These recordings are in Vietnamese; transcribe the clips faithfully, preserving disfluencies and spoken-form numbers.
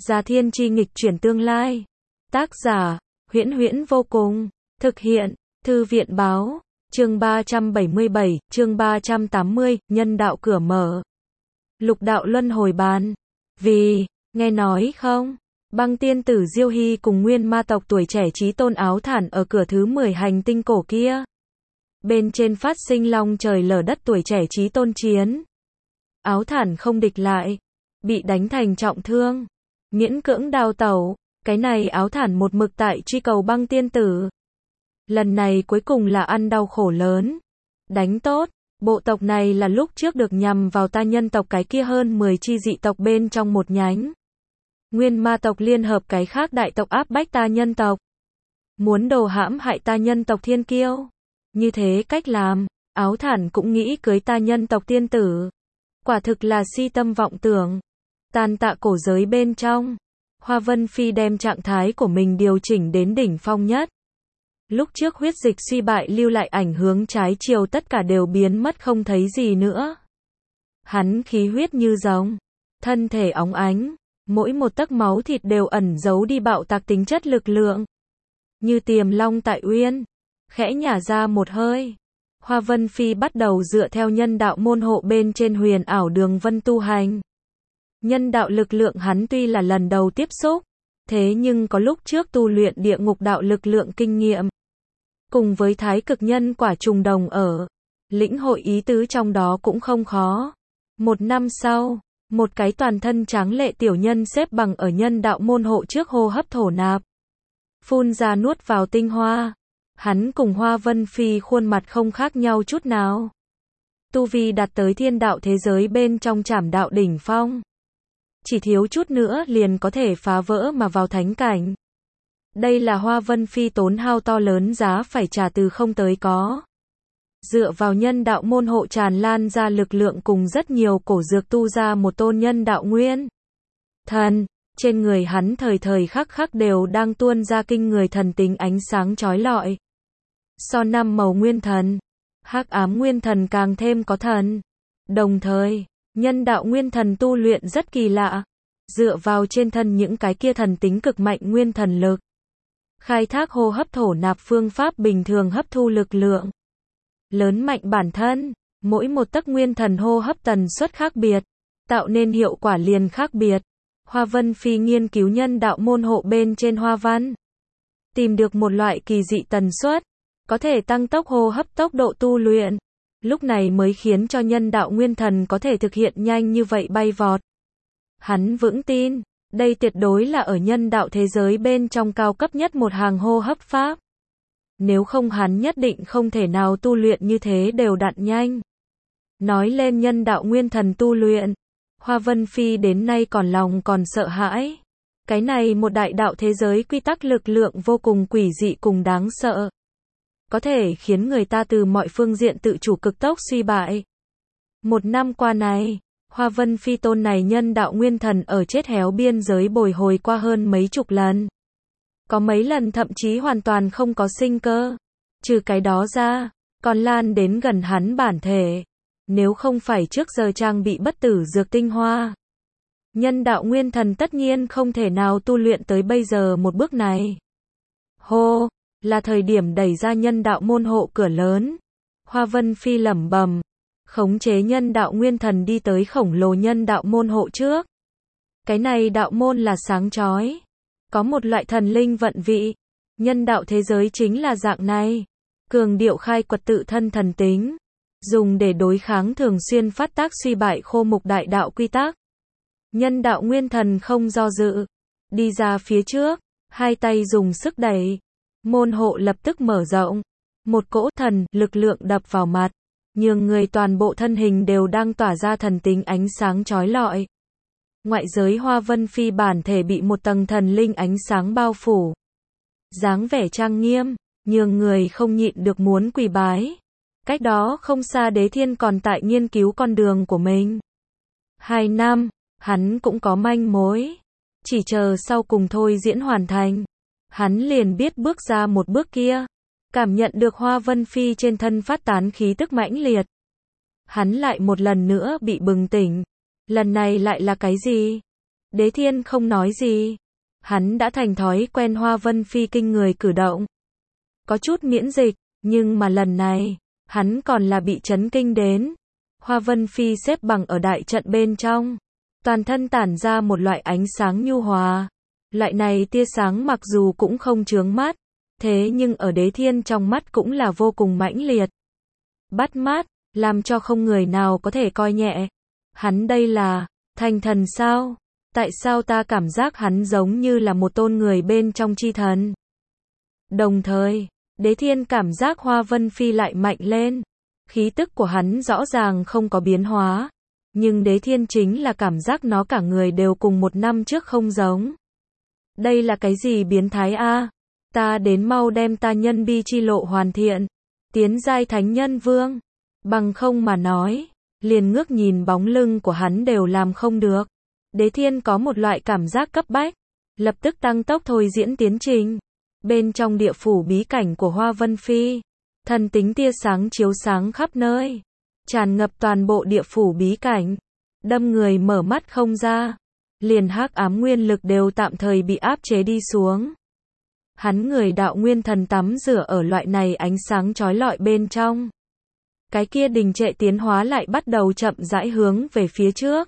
Gia Thiên Chi nghịch chuyển tương lai. Tác giả, Huyễn Huyễn vô cùng. Thực hiện, Thư viện Báo. Chương ba trăm bảy mươi bảy, chương ba trăm tám mươi, nhân đạo cửa mở. Lục đạo luân hồi bàn. Vì, nghe nói không? Băng tiên tử Diêu Hy cùng nguyên ma tộc tuổi trẻ chí tôn áo thản ở cửa thứ mười hành tinh cổ kia. Bên trên phát sinh long trời lở đất tuổi trẻ chí tôn chiến. Áo thản không địch lại. Bị đánh thành trọng thương. Miễn cưỡng đào tẩu. Cái này áo thản một mực tại truy cầu băng tiên tử. Lần này cuối cùng là ăn đau khổ lớn. Đánh tốt. Bộ tộc này là lúc trước được nhằm vào ta nhân tộc cái kia hơn mười chi dị tộc bên trong một nhánh. Nguyên ma tộc liên hợp cái khác đại tộc áp bách ta nhân tộc. Muốn đồ hãm hại ta nhân tộc thiên kiêu. Như thế cách làm, áo thản cũng nghĩ cưới ta nhân tộc tiên tử. Quả thực là si tâm vọng tưởng. Tàn tạ cổ giới bên trong. Hoa Vân Phi đem trạng thái của mình điều chỉnh đến đỉnh phong nhất. Lúc trước huyết dịch suy bại lưu lại ảnh hướng trái chiều tất cả đều biến mất không thấy gì nữa. Hắn khí huyết như rồng. Thân thể óng ánh. Mỗi một tấc máu thịt đều ẩn giấu đi bạo tạc tính chất lực lượng. Như tiềm long tại uyên. Khẽ nhả ra một hơi. Hoa Vân Phi bắt đầu dựa theo nhân đạo môn hộ bên trên huyền ảo đường vân tu hành. Nhân đạo lực lượng hắn tuy là lần đầu tiếp xúc. Thế nhưng có lúc trước tu luyện địa ngục đạo lực lượng kinh nghiệm. Cùng với thái cực nhân quả trùng đồng ở. Lĩnh hội ý tứ trong đó cũng không khó. Một năm sau. Một cái toàn thân tráng lệ tiểu nhân xếp bằng ở nhân đạo môn hộ trước hô hấp thổ nạp. Phun ra nuốt vào tinh hoa. Hắn cùng Hoa Vân Phi khuôn mặt không khác nhau chút nào. Tu vi đạt tới thiên đạo thế giới bên trong trảm đạo đỉnh phong. Chỉ thiếu chút nữa liền có thể phá vỡ mà vào thánh cảnh. Đây là Hoa Vân Phi tốn hao to lớn giá phải trả từ không tới có. Dựa vào nhân đạo môn hộ tràn lan ra lực lượng cùng rất nhiều cổ dược tu ra một tôn nhân đạo nguyên. Thần, trên người hắn thời thời khắc khắc đều đang tuôn ra kinh người thần tính ánh sáng chói lọi. So năm màu nguyên thần, hắc ám nguyên thần càng thêm có thần. Đồng thời, nhân đạo nguyên thần tu luyện rất kỳ lạ. Dựa vào trên thân những cái kia thần tính cực mạnh nguyên thần lực. Khai thác hô hấp thổ nạp phương pháp bình thường hấp thu lực lượng. Lớn mạnh bản thân, mỗi một tấc nguyên thần hô hấp tần suất khác biệt, tạo nên hiệu quả liền khác biệt. Hoa Vân Phi nghiên cứu nhân đạo môn hộ bên trên hoa văn. Tìm được một loại kỳ dị tần suất, có thể tăng tốc hô hấp tốc độ tu luyện. Lúc này mới khiến cho nhân đạo nguyên thần có thể thực hiện nhanh như vậy bay vọt. Hắn vững tin, đây tuyệt đối là ở nhân đạo thế giới bên trong cao cấp nhất một hàng hô hấp pháp. Nếu không hắn nhất định không thể nào tu luyện như thế đều đặn nhanh. Nói lên nhân đạo nguyên thần tu luyện, Hoa Vân Phi đến nay còn lòng còn sợ hãi. Cái này một đại đạo thế giới quy tắc lực lượng vô cùng quỷ dị cùng đáng sợ. Có thể khiến người ta từ mọi phương diện tự chủ cực tốc suy bại. Một năm qua này, Hoa Vân Phi tôn này nhân đạo nguyên thần ở chết héo biên giới bồi hồi qua hơn mấy chục lần. Có mấy lần thậm chí hoàn toàn không có sinh cơ. Trừ cái đó ra, còn lan đến gần hắn bản thể. Nếu không phải trước giờ trang bị bất tử dược tinh hoa. Nhân đạo nguyên thần tất nhiên không thể nào tu luyện tới bây giờ một bước này. Hô, là thời điểm đẩy ra nhân đạo môn hộ cửa lớn. Hoa Vân Phi lẩm bẩm, khống chế nhân đạo nguyên thần đi tới khổng lồ nhân đạo môn hộ trước. Cái này đạo môn là sáng chói. Có một loại thần linh vận vị. Nhân đạo thế giới chính là dạng này. Cường điệu khai quật tự thân thần tính. Dùng để đối kháng thường xuyên phát tác suy bại khô mục đại đạo quy tắc. Nhân đạo nguyên thần không do dự. Đi ra phía trước. Hai tay dùng sức đẩy. Môn hộ lập tức mở rộng. Một cỗ thần lực lượng đập vào mặt. Nhường người toàn bộ thân hình đều đang tỏa ra thần tính ánh sáng chói lọi. Ngoại giới Hoa Vân Phi bản thể bị một tầng thần linh ánh sáng bao phủ. Dáng vẻ trang nghiêm, nhường người không nhịn được muốn quỳ bái. Cách đó không xa Đế Thiên còn tại nghiên cứu con đường của mình. Hai năm, hắn cũng có manh mối. Chỉ chờ sau cùng thôi diễn hoàn thành. Hắn liền biết bước ra một bước kia. Cảm nhận được Hoa Vân Phi trên thân phát tán khí tức mãnh liệt. Hắn lại một lần nữa bị bừng tỉnh. Lần này lại là cái gì? Đế Thiên không nói gì. Hắn đã thành thói quen Hoa Vân Phi kinh người cử động. Có chút miễn dịch, nhưng mà lần này, hắn còn là bị chấn kinh đến. Hoa Vân Phi xếp bằng ở đại trận bên trong. Toàn thân tản ra một loại ánh sáng nhu hòa. Loại này tia sáng mặc dù cũng không chướng mắt, thế nhưng ở Đế Thiên trong mắt cũng là vô cùng mãnh liệt. Bắt mắt, làm cho không người nào có thể coi nhẹ. Hắn đây là thành thần sao? Tại sao ta cảm giác hắn giống như là một tôn người bên trong chi thần? Đồng thời, Đế Thiên cảm giác Hoa Vân Phi lại mạnh lên. Khí tức của hắn rõ ràng không có biến hóa. Nhưng Đế Thiên chính là cảm giác nó cả người đều cùng một năm trước không giống. Đây là cái gì biến thái a? Ta đến mau đem ta nhân bi chi lộ hoàn thiện. Tiến giai thánh nhân vương. Bằng không mà nói, liền ngước nhìn bóng lưng của hắn đều làm không được. Đế Thiên có một loại cảm giác cấp bách. Lập tức tăng tốc thôi diễn tiến trình. Bên trong địa phủ bí cảnh của Hoa Vân Phi, thần tính tia sáng chiếu sáng khắp nơi, tràn ngập toàn bộ địa phủ bí cảnh, đâm người mở mắt không ra, liền hắc ám nguyên lực đều tạm thời bị áp chế đi xuống. Hắn người đạo nguyên thần tắm rửa ở loại này ánh sáng chói lọi bên trong. Cái kia đình trệ tiến hóa lại bắt đầu chậm rãi hướng về phía trước.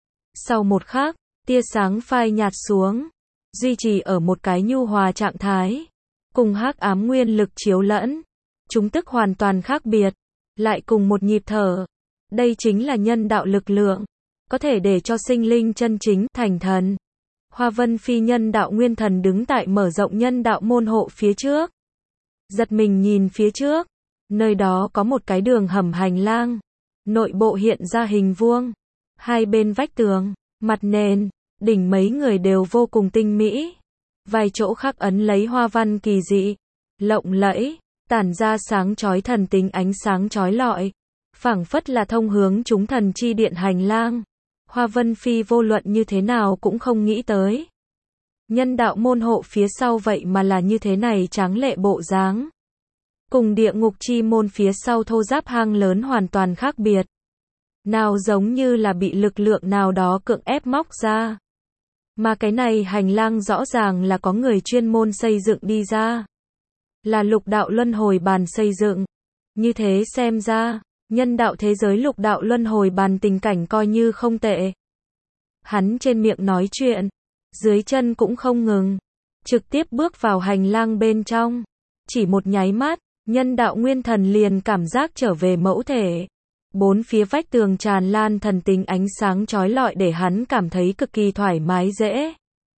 Sau một khắc, tia sáng phai nhạt xuống, duy trì ở một cái nhu hòa trạng thái, cùng hắc ám nguyên lực chiếu lẫn, chúng tức hoàn toàn khác biệt, lại cùng một nhịp thở. Đây chính là nhân đạo lực lượng, có thể để cho sinh linh chân chính thành thần. Hoa Vân Phi nhân đạo nguyên thần đứng tại mở rộng nhân đạo môn hộ phía trước. Giật mình nhìn phía trước, nơi đó có một cái đường hầm hành lang, nội bộ hiện ra hình vuông, hai bên vách tường, mặt nền, đỉnh mấy người đều vô cùng tinh mỹ. Vài chỗ khắc ấn lấy hoa văn kỳ dị, lộng lẫy, tản ra sáng chói thần tính ánh sáng chói lọi, phảng phất là thông hướng chúng thần chi điện hành lang. Hoa Vân Phi vô luận như thế nào cũng không nghĩ tới. Nhân đạo môn hộ phía sau vậy mà là như thế này tráng lệ bộ dáng. Cùng địa ngục chi môn phía sau thô giáp hang lớn hoàn toàn khác biệt. Nào giống như là bị lực lượng nào đó cưỡng ép móc ra. Mà cái này hành lang rõ ràng là có người chuyên môn xây dựng đi ra. Là lục đạo luân hồi bàn xây dựng. Như thế xem ra, nhân đạo thế giới lục đạo luân hồi bàn tình cảnh coi như không tệ. Hắn trên miệng nói chuyện, dưới chân cũng không ngừng, trực tiếp bước vào hành lang bên trong. Chỉ một nháy mắt, nhân đạo nguyên thần liền cảm giác trở về mẫu thể. Bốn phía vách tường tràn lan thần tính ánh sáng chói lọi để hắn cảm thấy cực kỳ thoải mái dễ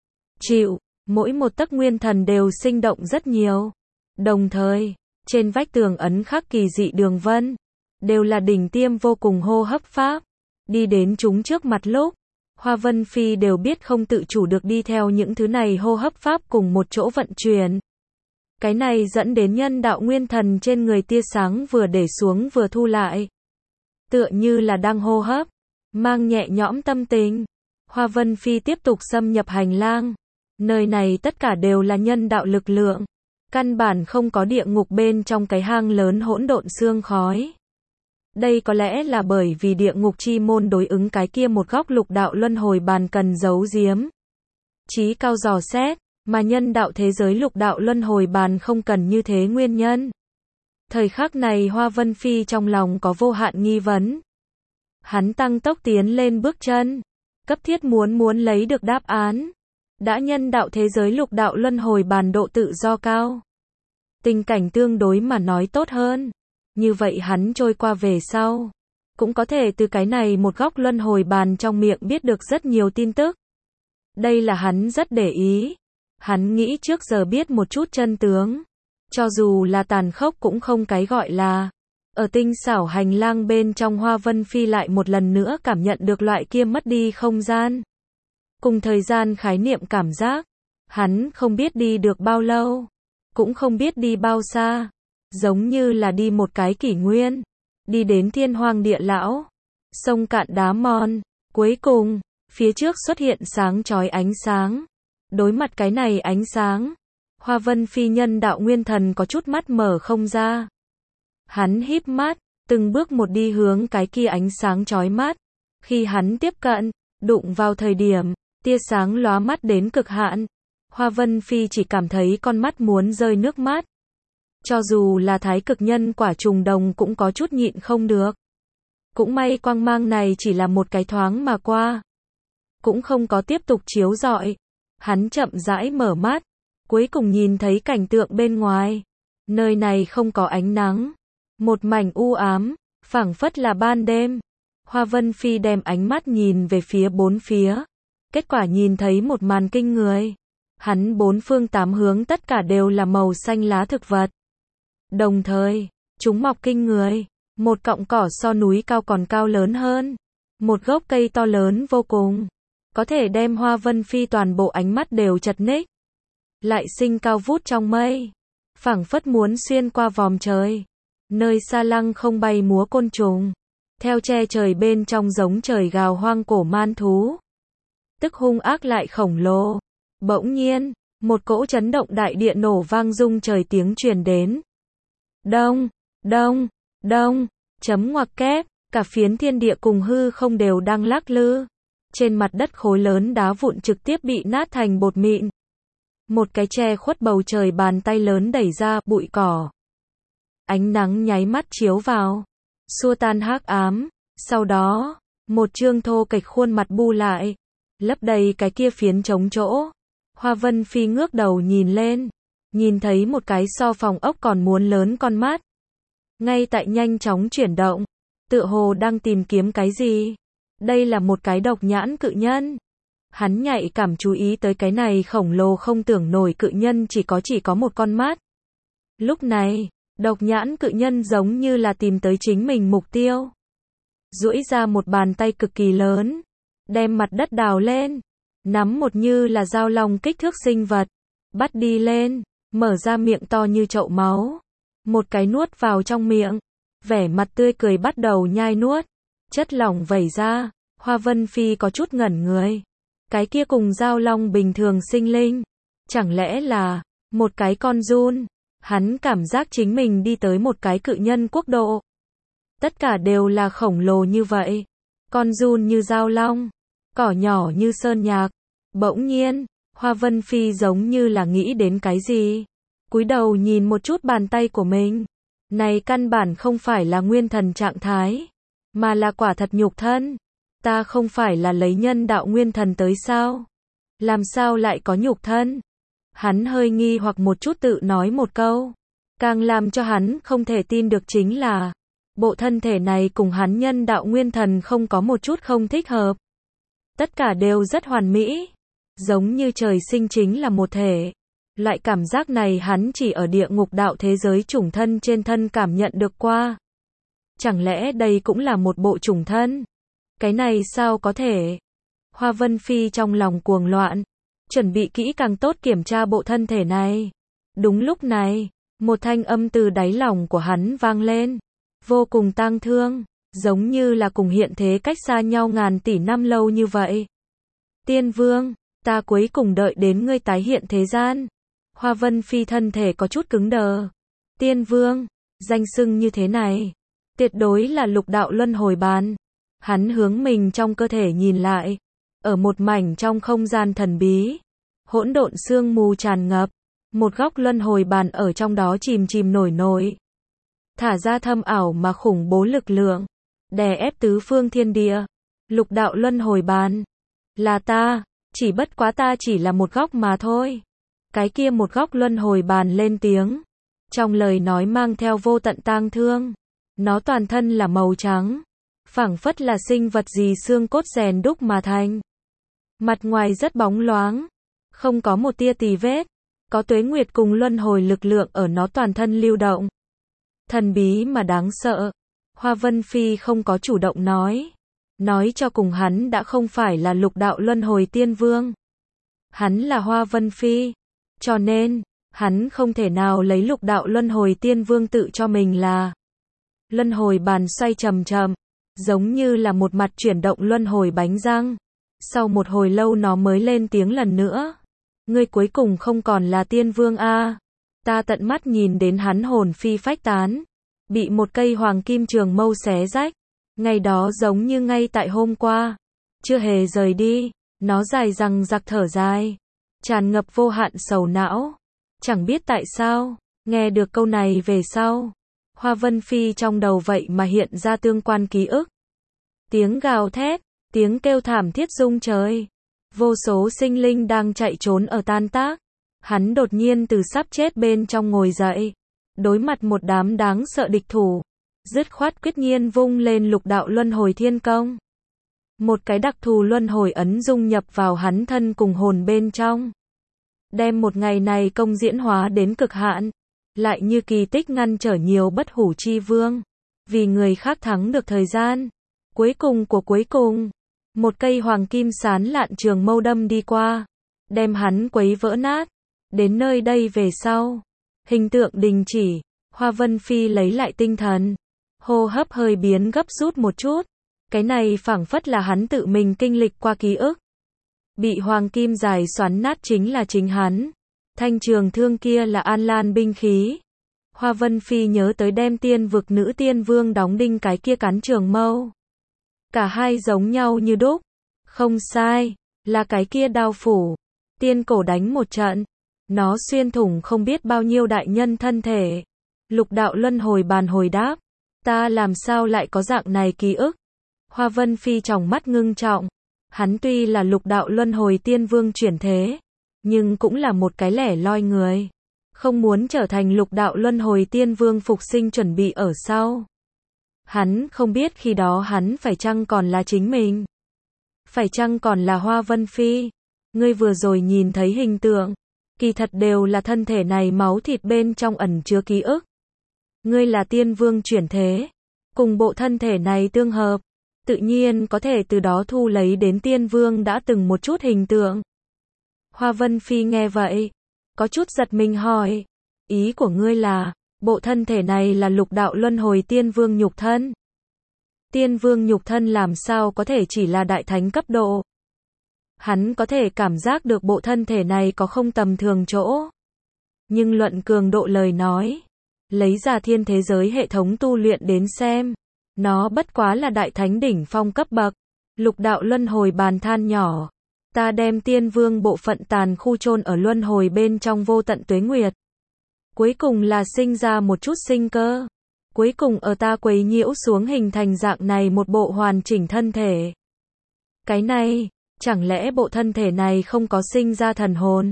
chịu, mỗi một tấc nguyên thần đều sinh động rất nhiều. Đồng thời, trên vách tường ấn khắc kỳ dị đường vân, đều là đỉnh tiêm vô cùng hô hấp pháp. Đi đến chúng trước mặt lúc, Hoa Vân Phi đều biết không tự chủ được đi theo những thứ này hô hấp pháp cùng một chỗ vận chuyển. Cái này dẫn đến nhân đạo nguyên thần trên người tia sáng vừa để xuống vừa thu lại. Tựa như là đang hô hấp, mang nhẹ nhõm tâm tình. Hoa Vân Phi tiếp tục xâm nhập hành lang. Nơi này tất cả đều là nhân đạo lực lượng. Căn bản không có địa ngục bên trong cái hang lớn hỗn độn sương khói. Đây có lẽ là bởi vì địa ngục chi môn đối ứng cái kia một góc lục đạo luân hồi bàn cần giấu giếm. Chí cao dò xét, mà nhân đạo thế giới lục đạo luân hồi bàn không cần như thế nguyên nhân. Thời khắc này Hoa Vân Phi trong lòng có vô hạn nghi vấn. Hắn tăng tốc tiến lên bước chân, cấp thiết muốn muốn lấy được đáp án. Đã nhân đạo thế giới lục đạo luân hồi bàn độ tự do cao. Tình cảnh tương đối mà nói tốt hơn. Như vậy hắn trôi qua về sau, cũng có thể từ cái này một góc luân hồi bàn trong miệng biết được rất nhiều tin tức. Đây là hắn rất để ý. Hắn nghĩ trước giờ biết một chút chân tướng. Cho dù là tàn khốc cũng không cái gọi là. Ở tinh xảo hành lang bên trong Hoa Vân Phi lại một lần nữa cảm nhận được loại kia mất đi không gian. Cùng thời gian khái niệm cảm giác. Hắn không biết đi được bao lâu. Cũng không biết đi bao xa. Giống như là đi một cái kỷ nguyên. Đi đến thiên hoang địa lão. Sông cạn đá mòn. Cuối cùng, phía trước xuất hiện sáng chói ánh sáng. Đối mặt cái này ánh sáng. Hoa Vân Phi nhân đạo nguyên thần có chút mắt mở không ra. Hắn híp mắt, từng bước một đi hướng cái kia ánh sáng chói mắt. Khi hắn tiếp cận, đụng vào thời điểm, tia sáng lóa mắt đến cực hạn. Hoa Vân Phi chỉ cảm thấy con mắt muốn rơi nước mắt. Cho dù là thái cực nhân quả trùng đồng cũng có chút nhịn không được. Cũng may quang mang này chỉ là một cái thoáng mà qua. Cũng không có tiếp tục chiếu rọi. Hắn chậm rãi mở mắt. Cuối cùng nhìn thấy cảnh tượng bên ngoài. Nơi này không có ánh nắng. Một mảnh u ám, phảng phất là ban đêm. Hoa Vân Phi đem ánh mắt nhìn về phía bốn phía. Kết quả nhìn thấy một màn kinh người. Hắn bốn phương tám hướng tất cả đều là màu xanh lá thực vật. Đồng thời, chúng mọc kinh người. Một cọng cỏ so núi cao còn cao lớn hơn. Một gốc cây to lớn vô cùng. Có thể đem Hoa Vân Phi toàn bộ ánh mắt đều chật ních. Lại sinh cao vút trong mây. Phảng phất muốn xuyên qua vòm trời. Nơi xa lăng không bay múa côn trùng. Theo che trời bên trong giống trời gào hoang cổ man thú. Tức hung ác lại khổng lồ. Bỗng nhiên, một cỗ chấn động đại địa nổ vang rung trời tiếng truyền đến. Đông, đông, đông, chấm ngoặc kép, cả phiến thiên địa cùng hư không đều đang lắc lư. Trên mặt đất khối lớn đá vụn trực tiếp bị nát thành bột mịn. Một cái che khuất bầu trời bàn tay lớn đẩy ra bụi cỏ. Ánh nắng nháy mắt chiếu vào, xua tan hắc ám. Sau đó, một chương thô kệch khuôn mặt bu lại, lấp đầy cái kia phiến trống chỗ. Hoa Vân Phi ngước đầu nhìn lên, nhìn thấy một cái so phòng ốc còn muốn lớn con mắt. Ngay tại nhanh chóng chuyển động, tựa hồ đang tìm kiếm cái gì. Đây là một cái độc nhãn cự nhân. Hắn nhạy cảm chú ý tới cái này khổng lồ không tưởng nổi cự nhân chỉ có chỉ có một con mắt. Lúc này, độc nhãn cự nhân giống như là tìm tới chính mình mục tiêu. Duỗi ra một bàn tay cực kỳ lớn, đem mặt đất đào lên, nắm một như là dao long kích thước sinh vật, bắt đi lên, mở ra miệng to như chậu máu. Một cái nuốt vào trong miệng, vẻ mặt tươi cười bắt đầu nhai nuốt, chất lỏng vẩy ra. Hoa Vân Phi có chút ngẩn người. Cái kia cùng dao long bình thường sinh linh, chẳng lẽ là một cái con giun? Hắn cảm giác chính mình đi tới một cái cự nhân quốc độ. Tất cả đều là khổng lồ như vậy. Con giun như dao long, cỏ nhỏ như sơn nhạc. Bỗng nhiên, Hoa Vân Phi giống như là nghĩ đến cái gì. Cúi đầu nhìn một chút bàn tay của mình. Này căn bản không phải là nguyên thần trạng thái, mà là quả thật nhục thân. Ta không phải là lấy nhân đạo nguyên thần tới sao? Làm sao lại có nhục thân? Hắn hơi nghi hoặc một chút tự nói một câu. Càng làm cho hắn không thể tin được chính là bộ thân thể này cùng hắn nhân đạo nguyên thần không có một chút không thích hợp. Tất cả đều rất hoàn mỹ. Giống như trời sinh chính là một thể. Loại cảm giác này hắn chỉ ở địa ngục đạo thế giới chủng thân trên thân cảm nhận được qua. Chẳng lẽ đây cũng là một bộ chủng thân? Cái này sao có thể? Hoa Vân Phi trong lòng cuồng loạn, chuẩn bị kỹ càng tốt kiểm tra bộ thân thể này. Đúng lúc này, một thanh âm từ đáy lòng của hắn vang lên, vô cùng tang thương, giống như là cùng hiện thế cách xa nhau ngàn tỷ năm lâu như vậy. Tiên Vương, ta cuối cùng đợi đến ngươi tái hiện thế gian. Hoa Vân Phi thân thể có chút cứng đờ. Tiên Vương, danh xưng như thế này, tuyệt đối là lục đạo luân hồi bàn. Hắn hướng mình trong cơ thể nhìn lại, ở một mảnh trong không gian thần bí, hỗn độn sương mù tràn ngập, một góc luân hồi bàn ở trong đó chìm chìm nổi nổi, thả ra thâm ảo mà khủng bố lực lượng, đè ép tứ phương thiên địa. Lục đạo luân hồi bàn, là ta, chỉ bất quá ta chỉ là một góc mà thôi. Cái kia một góc luân hồi bàn lên tiếng, trong lời nói mang theo vô tận tang thương. Nó toàn thân là màu trắng, phảng phất là sinh vật gì xương cốt rèn đúc mà thành. Mặt ngoài rất bóng loáng, không có một tia tì vết, có tuế nguyệt cùng luân hồi lực lượng ở nó toàn thân lưu động. Thần bí mà đáng sợ. Hoa Vân Phi không có chủ động nói, nói cho cùng hắn đã không phải là lục đạo luân hồi tiên vương. Hắn là Hoa Vân Phi, cho nên hắn không thể nào lấy lục đạo luân hồi tiên vương tự cho mình là. Luân hồi bàn xoay chậm chậm, giống như là một mặt chuyển động luân hồi bánh răng. Sau một hồi lâu nó mới lên tiếng lần nữa. Ngươi cuối cùng không còn là tiên vương a. Ta tận mắt nhìn đến hắn hồn phi phách tán, bị một cây hoàng kim trường mâu xé rách. Ngày đó giống như ngay tại hôm qua, chưa hề rời đi. Nó dài rằng giặc thở dài, tràn ngập vô hạn sầu não. Chẳng biết tại sao, nghe được câu này về sau, Hoa Vân Phi trong đầu vậy mà hiện ra tương quan ký ức. Tiếng gào thét, tiếng kêu thảm thiết rung trời. Vô số sinh linh đang chạy trốn ở tan tác. Hắn đột nhiên từ sắp chết bên trong ngồi dậy, đối mặt một đám đáng sợ địch thủ, dứt khoát quyết nhiên vung lên lục đạo luân hồi thiên công. Một cái đặc thù luân hồi ấn dung nhập vào hắn thân cùng hồn bên trong. Đem một ngày này công diễn hóa đến cực hạn, lại như kỳ tích ngăn trở nhiều bất hủ chi vương. Vì người khác thắng được thời gian. Cuối cùng của cuối cùng, một cây hoàng kim sán lạn trường mâu đâm đi qua, đem hắn quấy vỡ nát. Đến nơi đây về sau, hình tượng đình chỉ, Hoa Vân Phi lấy lại tinh thần, hô hấp hơi biến gấp rút một chút. Cái này phảng phất là hắn tự mình kinh lịch qua ký ức. Bị hoàng kim dài xoắn nát chính là chính hắn. Thanh trường thương kia là An Lan binh khí. Hoa Vân Phi nhớ tới đem tiên vực nữ tiên vương đóng đinh cái kia cán trường mâu. Cả hai giống nhau như đúc. Không sai, là cái kia đao phủ. Tiên cổ đánh một trận. Nó xuyên thủng không biết bao nhiêu đại nhân thân thể. Lục đạo luân hồi bàn hồi đáp. Ta làm sao lại có dạng này ký ức? Hoa Vân Phi tròng mắt ngưng trọng. Hắn tuy là lục đạo luân hồi tiên vương chuyển thế, nhưng cũng là một cái lẻ loi người. Không muốn trở thành lục đạo luân hồi tiên vương phục sinh chuẩn bị ở sau. Hắn không biết khi đó hắn phải chăng còn là chính mình. Phải chăng còn là Hoa Vân Phi. Ngươi vừa rồi nhìn thấy hình tượng, kỳ thật đều là thân thể này máu thịt bên trong ẩn chứa ký ức. Ngươi là tiên vương chuyển thế, cùng bộ thân thể này tương hợp, tự nhiên có thể từ đó thu lấy đến tiên vương đã từng một chút hình tượng. Hoa Vân Phi nghe vậy, có chút giật mình hỏi, ý của ngươi là, bộ thân thể này là lục đạo luân hồi tiên vương nhục thân? Tiên vương nhục thân làm sao có thể chỉ là đại thánh cấp độ? Hắn có thể cảm giác được bộ thân thể này có không tầm thường chỗ. Nhưng luận cường độ lời nói, lấy ra thiên thế giới hệ thống tu luyện đến xem, nó bất quá là đại thánh đỉnh phong cấp bậc. Lục đạo luân hồi bàn than nhỏ, ta đem tiên vương bộ phận tàn khu chôn ở luân hồi bên trong vô tận tuế nguyệt. Cuối cùng là sinh ra một chút sinh cơ. Cuối cùng ở ta quấy nhiễu xuống hình thành dạng này một bộ hoàn chỉnh thân thể. Cái này, chẳng lẽ bộ thân thể này không có sinh ra thần hồn?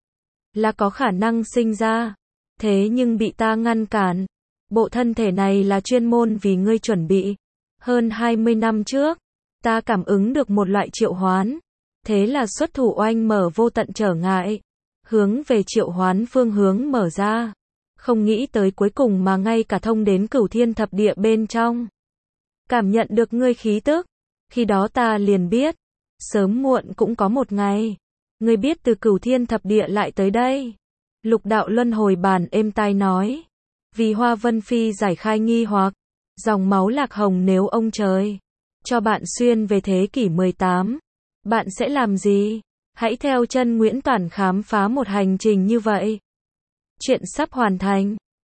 Là có khả năng sinh ra, thế nhưng bị ta ngăn cản. Bộ thân thể này là chuyên môn vì ngươi chuẩn bị. Hơn hai mươi năm trước, ta cảm ứng được một loại triệu hoán. Thế là xuất thủ oanh mở vô tận trở ngại. Hướng về triệu hoán phương hướng mở ra. Không nghĩ tới cuối cùng mà ngay cả thông đến cửu thiên thập địa bên trong. Cảm nhận được ngươi khí tức. Khi đó ta liền biết. Sớm muộn cũng có một ngày. Ngươi biết từ cửu thiên thập địa lại tới đây. Lục đạo luân hồi bàn êm tai nói. Vì Hoa Vân Phi giải khai nghi hoặc. Dòng máu lạc hồng nếu ông trời cho bạn xuyên về thế kỷ mười tám. Bạn sẽ làm gì? Hãy theo chân Nguyễn Toản khám phá một hành trình như vậy. Chuyện sắp hoàn thành.